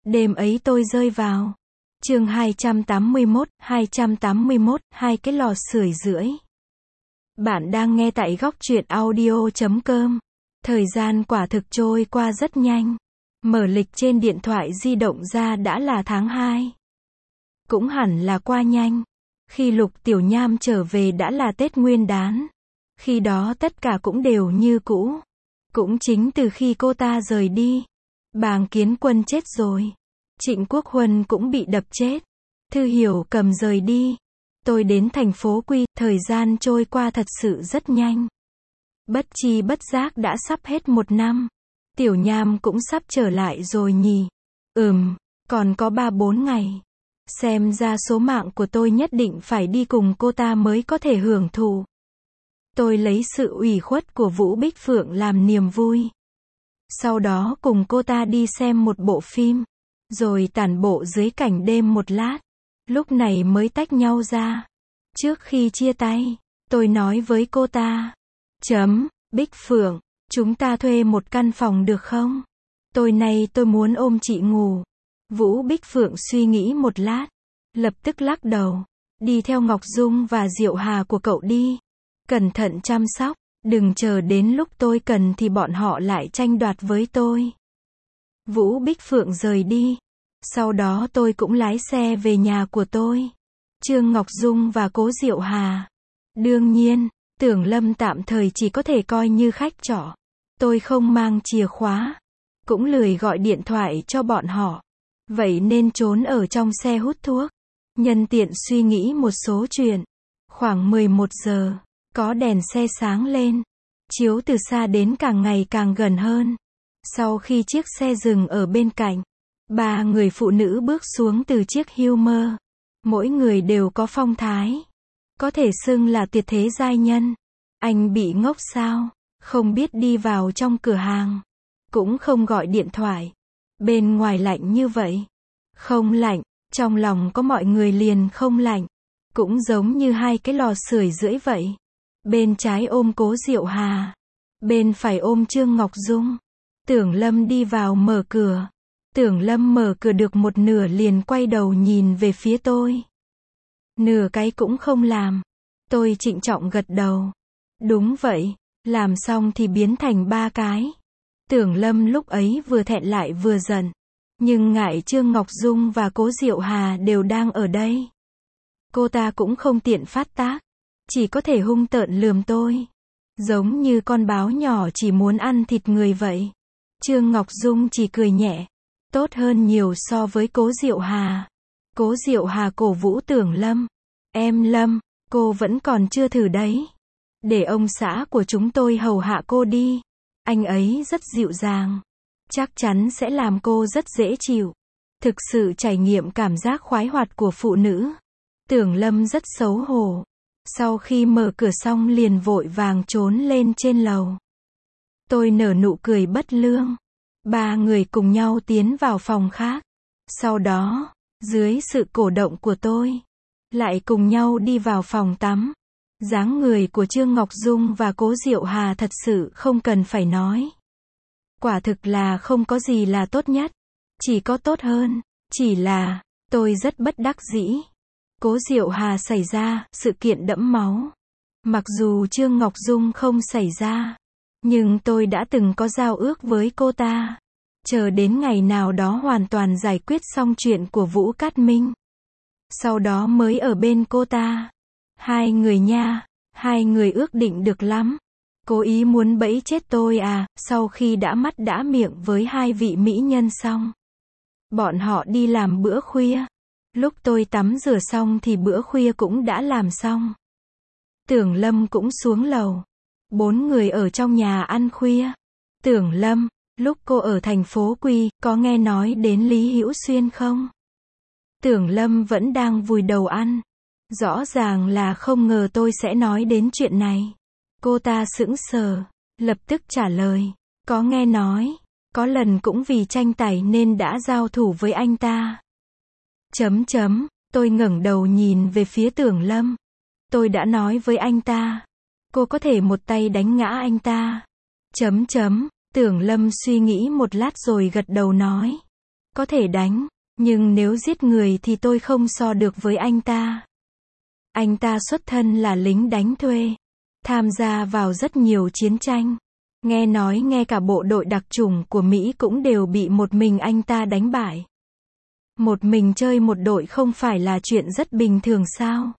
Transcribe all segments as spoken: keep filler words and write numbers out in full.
Đêm ấy tôi rơi vào. Chương hai trăm tám mươi mốt, hai trăm tám mươi mốt, hai cái lò sưởi rưỡi. Bạn đang nghe tại góc truyện audio chấm com. Thời gian quả thực trôi qua rất nhanh. Mở lịch trên điện thoại di động ra đã là tháng hai. Cũng hẳn là qua nhanh. Khi Lục Tiểu Nham trở về đã là Tết Nguyên Đán. Khi đó tất cả cũng đều như cũ. Cũng chính từ khi cô ta rời đi, Bàng Kiến Quân chết rồi. Trịnh Quốc Huân cũng bị đập chết. Thư Hiểu Cầm rời đi. Tôi đến thành phố Quy, thời gian trôi qua thật sự rất nhanh. Bất chi bất giác đã sắp hết một năm. Tiểu Nham cũng sắp trở lại rồi nhỉ? Ừm, còn có ba bốn ngày. Xem ra số mạng của tôi nhất định phải đi cùng cô ta mới có thể hưởng thụ. Tôi lấy sự ủy khuất của Vũ Bích Phượng làm niềm vui. Sau đó cùng cô ta đi xem một bộ phim. Rồi tản bộ dưới cảnh đêm một lát. Lúc này mới tách nhau ra. Trước khi chia tay, tôi nói với cô ta. Chấm, Bích Phượng, chúng ta thuê một căn phòng được không? Tối nay tôi muốn ôm chị ngủ. Vũ Bích Phượng suy nghĩ một lát. Lập tức lắc đầu. Đi theo Ngọc Dung và Diệu Hà của cậu đi. Cẩn thận chăm sóc. Đừng chờ đến lúc tôi cần thì bọn họ lại tranh đoạt với tôi. Vũ Bích Phượng rời đi. Sau đó tôi cũng lái xe về nhà của tôi. Trương Ngọc Dung và Cố Diệu Hà. Đương nhiên, Tưởng Lâm tạm thời chỉ có thể coi như khách trọ. Tôi không mang chìa khóa. Cũng lười gọi điện thoại cho bọn họ. Vậy nên trốn ở trong xe hút thuốc. Nhân tiện suy nghĩ một số chuyện. Khoảng mười một giờ, có đèn xe sáng lên. Chiếu từ xa đến càng ngày càng gần hơn. Sau khi chiếc xe dừng ở bên cạnh, ba người phụ nữ bước xuống từ chiếc Hummer. Mỗi người đều có phong thái. Có thể xưng là tuyệt thế giai nhân. Anh bị ngốc sao? Không biết đi vào trong cửa hàng. Cũng không gọi điện thoại. Bên ngoài lạnh như vậy. Không lạnh, trong lòng có mọi người liền không lạnh. Cũng giống như hai cái lò sưởi rưỡi vậy. Bên trái ôm Cố Diệu Hà. Bên phải ôm Trương Ngọc Dung. Tưởng Lâm đi vào mở cửa. Tưởng Lâm mở cửa được một nửa liền quay đầu nhìn về phía tôi. Nửa cái cũng không làm. Tôi trịnh trọng gật đầu. Đúng vậy, làm xong thì biến thành ba cái. Tưởng Lâm lúc ấy vừa thẹn lại vừa giận. Nhưng ngại Trương Ngọc Dung và Cố Diệu Hà đều đang ở đây. Cô ta cũng không tiện phát tác. Chỉ có thể hung tợn lườm tôi. Giống như con báo nhỏ chỉ muốn ăn thịt người vậy. Trương Ngọc Dung chỉ cười nhẹ. Tốt hơn nhiều so với Cố Diệu Hà. Cố Diệu Hà cổ vũ Tưởng Lâm. Em Lâm, cô vẫn còn chưa thử đấy. Để ông xã của chúng tôi hầu hạ cô đi. Anh ấy rất dịu dàng. Chắc chắn sẽ làm cô rất dễ chịu. Thực sự trải nghiệm cảm giác khoái hoạt của phụ nữ. Tưởng Lâm rất xấu hổ. Sau khi mở cửa xong liền vội vàng trốn lên trên lầu. Tôi nở nụ cười bất lương. Ba người cùng nhau tiến vào phòng khác. Sau đó, dưới sự cổ động của tôi, lại cùng nhau đi vào phòng tắm. Dáng người của Trương Ngọc Dung và Cố Diệu Hà thật sự không cần phải nói. Quả thực là không có gì là tốt nhất. Chỉ có tốt hơn. Chỉ là, tôi rất bất đắc dĩ. Cố Diệu Hà xảy ra sự kiện đẫm máu. Mặc dù Trương Ngọc Dung không xảy ra. Nhưng tôi đã từng có giao ước với cô ta. Chờ đến ngày nào đó hoàn toàn giải quyết xong chuyện của Vũ Cát Minh. Sau đó mới ở bên cô ta. Hai người nha, hai người ước định được lắm. Cố ý muốn bẫy chết tôi à, sau khi đã mắt đã miệng với hai vị mỹ nhân xong. Bọn họ đi làm bữa khuya. Lúc tôi tắm rửa xong thì bữa khuya cũng đã làm xong. Tưởng Lâm cũng xuống lầu. Bốn người ở trong nhà ăn khuya. Tưởng Lâm, lúc cô ở thành phố Quy, có nghe nói đến Lý Hữu Xuyên không? Tưởng Lâm vẫn đang vùi đầu ăn. Rõ ràng là không ngờ tôi sẽ nói đến chuyện này. Cô ta sững sờ, lập tức trả lời. Có nghe nói, có lần cũng vì tranh tài nên đã giao thủ với anh ta. Chấm chấm, tôi ngẩng đầu nhìn về phía Tưởng Lâm. Tôi đã nói với anh ta. Cô có thể một tay đánh ngã anh ta. Chấm chấm, Tưởng Lâm suy nghĩ một lát rồi gật đầu nói. Có thể đánh, nhưng nếu giết người thì tôi không so được với anh ta. Anh ta xuất thân là lính đánh thuê, tham gia vào rất nhiều chiến tranh. Nghe nói nghe cả bộ đội đặc chủng của Mỹ cũng đều bị một mình anh ta đánh bại. Một mình chơi một đội không phải là chuyện rất bình thường sao?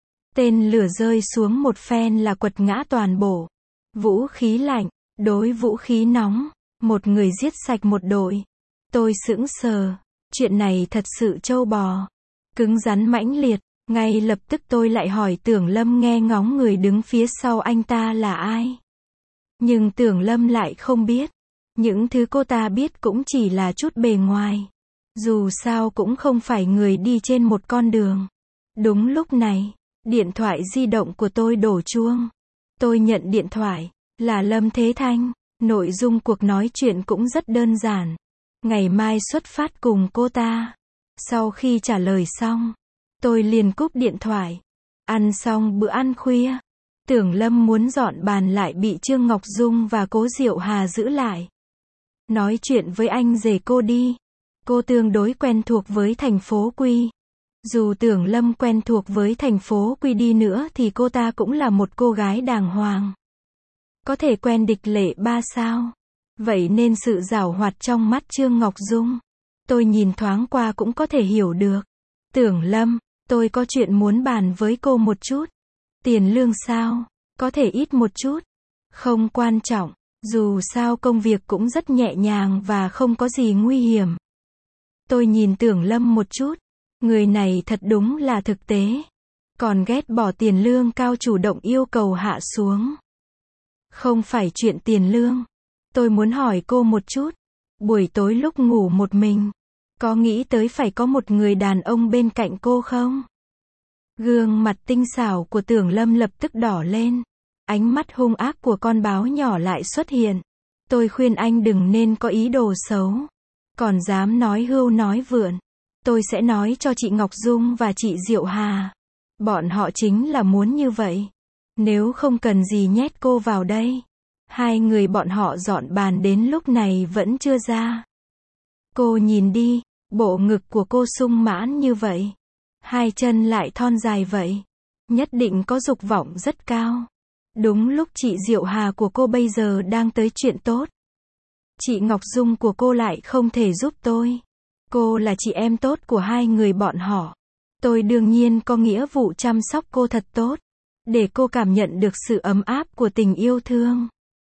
Tên lửa rơi xuống một phen là quật ngã toàn bộ. Vũ khí lạnh, đối vũ khí nóng, một người giết sạch một đội. Tôi sững sờ, chuyện này thật sự trâu bò, cứng rắn mãnh liệt. Ngay lập tức tôi lại hỏi Tưởng Lâm nghe ngóng người đứng phía sau anh ta là ai. Nhưng Tưởng Lâm lại không biết. Những thứ cô ta biết cũng chỉ là chút bề ngoài. Dù sao cũng không phải người đi trên một con đường. Đúng lúc này, điện thoại di động của tôi đổ chuông. Tôi nhận điện thoại, là Lâm Thế Thanh. Nội dung cuộc nói chuyện cũng rất đơn giản. Ngày mai xuất phát cùng cô ta. Sau khi trả lời xong, tôi liền cúp điện thoại. Ăn xong bữa ăn khuya, Tưởng Lâm muốn dọn bàn lại bị Trương Ngọc Dung và Cố Diệu Hà giữ lại. Nói chuyện với anh rể cô đi. Cô tương đối quen thuộc với thành phố Quy. Dù Tưởng Lâm quen thuộc với thành phố Quy đi nữa thì cô ta cũng là một cô gái đàng hoàng. Có thể quen địch lệ ba sao. Vậy nên sự giảo hoạt trong mắt Trương Ngọc Dung, tôi nhìn thoáng qua cũng có thể hiểu được. Tưởng Lâm, tôi có chuyện muốn bàn với cô một chút. Tiền lương sao? Có thể ít một chút. Không quan trọng, dù sao công việc cũng rất nhẹ nhàng và không có gì nguy hiểm. Tôi nhìn Tưởng Lâm một chút. Người này thật đúng là thực tế. Còn ghét bỏ tiền lương cao chủ động yêu cầu hạ xuống. Không phải chuyện tiền lương. Tôi muốn hỏi cô một chút. Buổi tối lúc ngủ một mình, có nghĩ tới phải có một người đàn ông bên cạnh cô không? Gương mặt tinh xảo của Tưởng Lâm lập tức đỏ lên. Ánh mắt hung ác của con báo nhỏ lại xuất hiện. Tôi khuyên anh đừng nên có ý đồ xấu. Còn dám nói hưu nói vượn. Tôi sẽ nói cho chị Ngọc Dung và chị Diệu Hà. Bọn họ chính là muốn như vậy. Nếu không cần gì nhét cô vào đây. Hai người bọn họ dọn bàn đến lúc này vẫn chưa ra. Cô nhìn đi, bộ ngực của cô sung mãn như vậy. Hai chân lại thon dài vậy. Nhất định có dục vọng rất cao. Đúng lúc chị Diệu Hà của cô bây giờ đang tới chuyện tốt. Chị Ngọc Dung của cô lại không thể giúp tôi. Cô là chị em tốt của hai người bọn họ. Tôi đương nhiên có nghĩa vụ chăm sóc cô thật tốt. Để cô cảm nhận được sự ấm áp của tình yêu thương.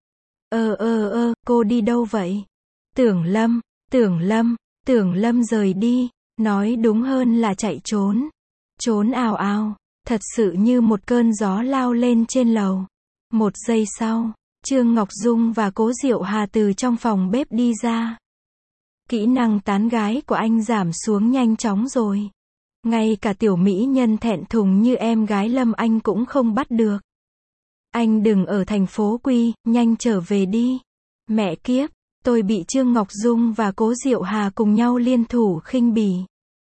Ơ ơ ơ, cô đi đâu vậy? Tưởng Lâm, Tưởng Lâm, Tưởng Lâm rời đi. Nói đúng hơn là chạy trốn. Trốn ào ào. Thật sự như một cơn gió lao lên trên lầu. Một giây sau, Trương Ngọc Dung và Cố Diệu Hà từ trong phòng bếp đi ra. Kỹ năng tán gái của anh giảm xuống nhanh chóng rồi. Ngay cả tiểu mỹ nhân thẹn thùng như em gái Lâm anh cũng không bắt được. Anh đừng ở thành phố Quy, nhanh trở về đi. Mẹ kiếp, tôi bị Trương Ngọc Dung và Cố Diệu Hà cùng nhau liên thủ khinh bỉ.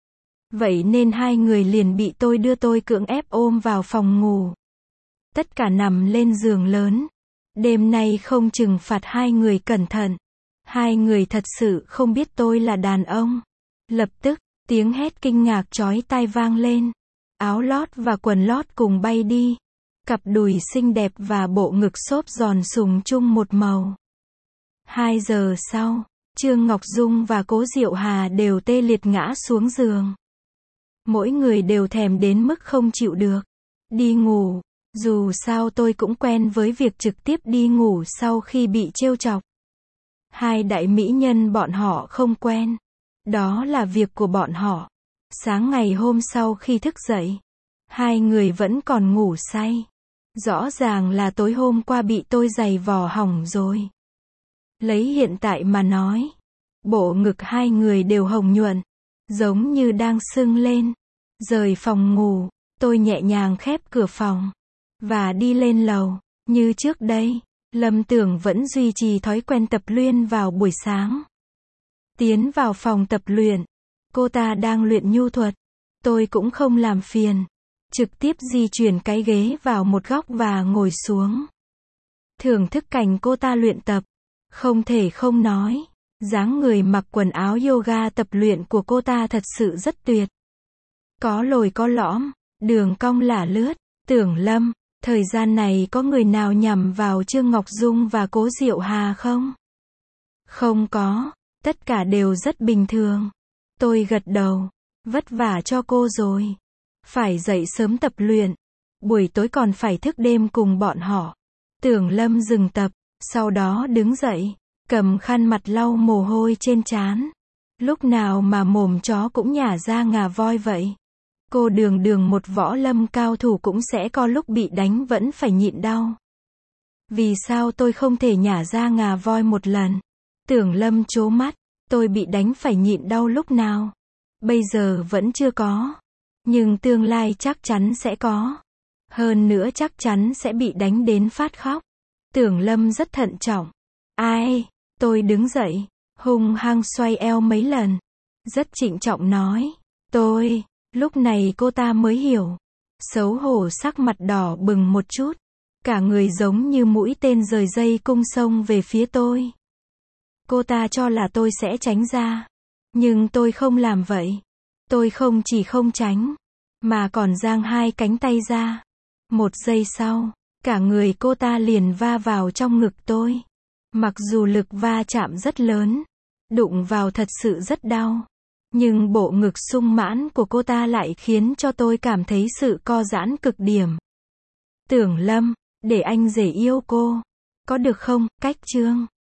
Vậy nên hai người liền bị tôi đưa tôi cưỡng ép ôm vào phòng ngủ. Tất cả nằm lên giường lớn. Đêm nay không trừng phạt hai người cẩn thận. Hai người thật sự không biết tôi là đàn ông. Lập tức, tiếng hét kinh ngạc chói tai vang lên. Áo lót và quần lót cùng bay đi. Cặp đùi xinh đẹp và bộ ngực xốp giòn sùng chung một màu. Hai giờ sau, Trương Ngọc Dung và Cố Diệu Hà đều tê liệt ngã xuống giường. Mỗi người đều thèm đến mức không chịu được. Đi ngủ. Dù sao tôi cũng quen với việc trực tiếp đi ngủ sau khi bị trêu chọc. Hai đại mỹ nhân bọn họ không quen. Đó là việc của bọn họ. Sáng ngày hôm sau khi thức dậy, hai người vẫn còn ngủ say. Rõ ràng là tối hôm qua bị tôi giày vò hỏng rồi. Lấy hiện tại mà nói, bộ ngực hai người đều hồng nhuận, giống như đang sưng lên. Rời phòng ngủ, tôi nhẹ nhàng khép cửa phòng và đi lên lầu. Như trước đây, Lâm Tưởng vẫn duy trì thói quen tập luyện vào buổi sáng. Tiến vào phòng tập luyện, cô ta đang luyện nhu thuật. Tôi cũng không làm phiền, trực tiếp di chuyển cái ghế vào một góc và ngồi xuống. Thưởng thức cảnh cô ta luyện tập, không thể không nói, Dáng người mặc quần áo yoga tập luyện của cô ta thật sự rất tuyệt. Có lồi có lõm, đường cong lả lướt. Tưởng Lâm, thời gian này có người nào nhằm vào Trương Ngọc Dung và Cố Diệu Hà không? Không có, tất cả đều rất bình thường. Tôi gật đầu, vất vả cho cô rồi. Phải dậy sớm tập luyện, buổi tối còn phải thức đêm cùng bọn họ. Tưởng Lâm dừng tập, sau đó đứng dậy, cầm khăn mặt lau mồ hôi trên trán. Lúc nào mà mồm chó cũng nhả ra ngà voi vậy? Cô đường đường một võ lâm cao thủ cũng sẽ có lúc bị đánh vẫn phải nhịn đau. Vì sao tôi không thể nhả ra ngà voi một lần? Tưởng Lâm trố mắt, tôi bị đánh phải nhịn đau lúc nào? Bây giờ vẫn chưa có. Nhưng tương lai chắc chắn sẽ có. Hơn nữa chắc chắn sẽ bị đánh đến phát khóc. Tưởng Lâm rất thận trọng. Ai? Tôi đứng dậy, hung hăng xoay eo mấy lần. Rất trịnh trọng nói. Tôi. Lúc này cô ta mới hiểu. Xấu hổ sắc mặt đỏ bừng một chút. Cả người giống như mũi tên rời dây cung xông về phía tôi. Cô ta cho là tôi sẽ tránh ra. Nhưng tôi không làm vậy. Tôi không chỉ không tránh, mà còn giang hai cánh tay ra. Một giây sau, cả người cô ta liền va vào trong ngực tôi. Mặc dù lực va chạm rất lớn, đụng vào thật sự rất đau. Nhưng bộ ngực sung mãn của cô ta lại khiến cho tôi cảm thấy sự co giãn cực điểm. Tưởng Lâm, để anh rể yêu cô. Có được không, Cách Trương?